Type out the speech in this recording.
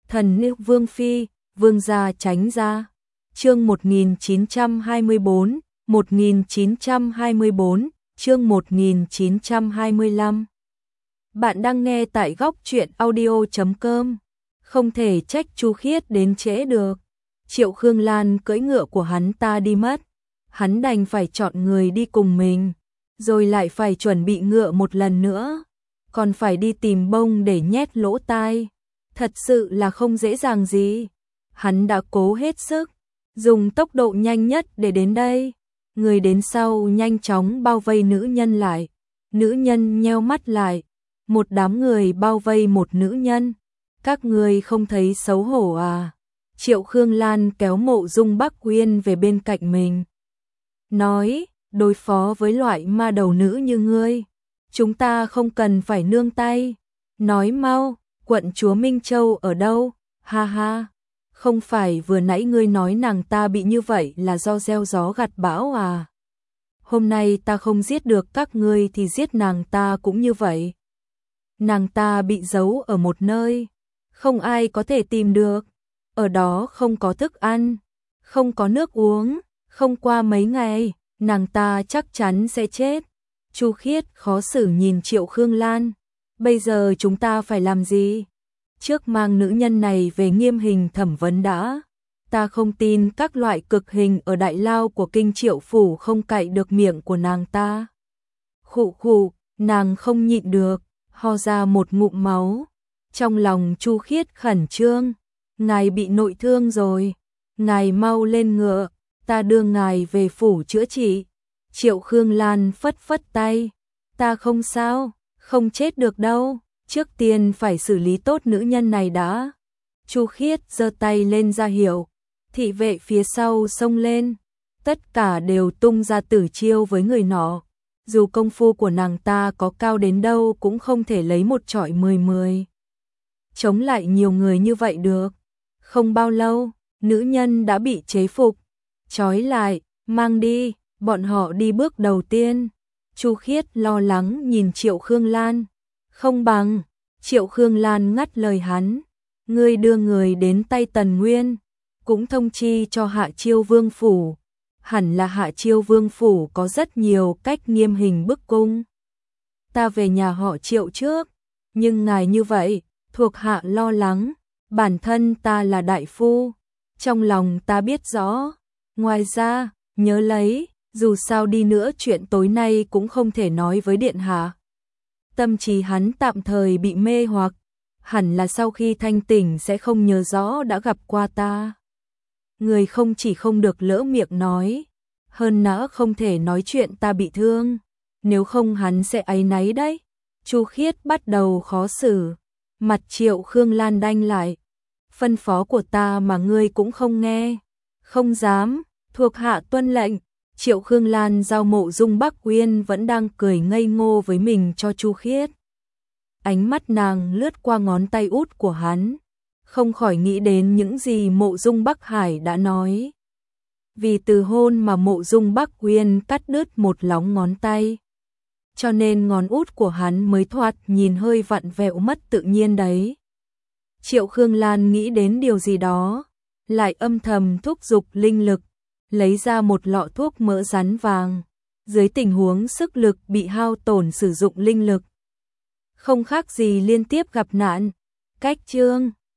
Thần nữ Vương Phi, Vương gia tránh ra. Chương 1924, 1924, chương 1925. Bạn đang nghe tại góc truyện audio.com. Không thể trách Chu Khiết đến trễ được. Triệu Khương Lan cưỡi ngựa của hắn ta đi mất. Hắn đành phải chọn người đi cùng mình. Rồi lại phải chuẩn bị ngựa một lần nữa. Còn phải đi tìm bông để nhét lỗ tai. Thật sự là không dễ dàng gì. Hắn đã cố hết sức, dùng tốc độ nhanh nhất để đến đây. Người đến sau nhanh chóng bao vây nữ nhân lại. Nữ nhân nheo mắt lại. Một đám người bao vây một nữ nhân. Các người không thấy xấu hổ à? Triệu Khương Lan kéo Mộ Dung Bắc Uyên về bên cạnh mình. Nói, đối phó với loại ma đầu nữ như ngươi, chúng ta không cần phải nương tay. Nói mau, quận chúa Minh Châu ở đâu? Ha ha, không phải vừa nãy ngươi nói nàng ta bị như vậy là do gieo gió gặt bão à? Hôm nay ta không giết được các ngươi thì giết nàng ta cũng như vậy. Nàng ta bị giấu ở một nơi, không ai có thể tìm được. Ở đó không có thức ăn, không có nước uống, không qua mấy ngày, nàng ta chắc chắn sẽ chết. Chu Khiết khó xử nhìn Triệu Khương Lan. Bây giờ chúng ta phải làm gì? Trước mang nữ nhân này về nghiêm hình thẩm vấn đã. Ta không tin các loại cực hình ở đại lao của kinh Triệu phủ không cạy được miệng của nàng ta. Khụ khụ, nàng không nhịn được, ho ra một ngụm máu. Trong lòng Chu Khiết khẩn trương. Ngài bị nội thương rồi. Ngài mau lên ngựa, ta đưa ngài về phủ chữa trị. Triệu Khương Lan phất phất tay. Ta không sao, không chết được đâu. Trước tiên phải xử lý tốt nữ nhân này đã. Chu Khiết giơ tay lên ra hiệu. Thị vệ phía sau xông lên. Tất cả đều tung ra tử chiêu với người nọ. Dù công phu của nàng ta có cao đến đâu cũng không thể lấy một chọi 10 chống lại nhiều người như vậy được. Không bao lâu, nữ nhân đã bị chế phục. Trói lại, mang đi, bọn họ đi bước đầu tiên. Chu Khiết lo lắng nhìn Triệu Khương Lan. Không bằng, Triệu Khương Lan ngắt lời hắn. Ngươi đưa người đến tay Tần Nguyên, cũng thông chi cho Hạ Chiêu Vương phủ. Hẳn là Hạ Chiêu Vương phủ có rất nhiều cách nghiêm hình bức cung. Ta về nhà họ Triệu trước, nhưng ngài như vậy, thuộc hạ lo lắng. Bản thân ta là đại phu, trong lòng ta biết rõ. Ngoài ra, nhớ lấy, dù sao đi nữa chuyện tối nay cũng không thể nói với điện hạ. Tâm trí hắn tạm thời bị mê hoặc, hẳn là sau khi thanh tỉnh sẽ không nhớ rõ đã gặp qua ta. Người không chỉ không được lỡ miệng nói, hơn nữa không thể nói chuyện ta bị thương, nếu không hắn sẽ áy náy đấy. Chu Khiết bắt đầu khó xử, mặt Triệu Khương Lan đanh lại. Phân phó của ta mà ngươi cũng không nghe. Không dám, thuộc hạ tuân lệnh. Triệu Khương Lan giao Mộ Dung Bắc Uyên vẫn đang cười ngây ngô với mình cho Chu Khiết. Ánh mắt nàng lướt qua ngón tay út của hắn, không khỏi nghĩ đến những gì Mộ Dung Bắc Hải đã nói. Vì từ hôn mà Mộ Dung Bắc Uyên cắt đứt một lóng ngón tay, cho nên ngón út của hắn mới thoạt nhìn hơi vặn vẹo mất tự nhiên đấy. Triệu Khương Lan nghĩ đến điều gì đó, lại âm thầm thúc giục linh lực, lấy ra một lọ thuốc mỡ rắn vàng. Dưới tình huống sức lực bị hao tổn sử dụng linh lực, không khác gì liên tiếp gặp nạn. Cách chương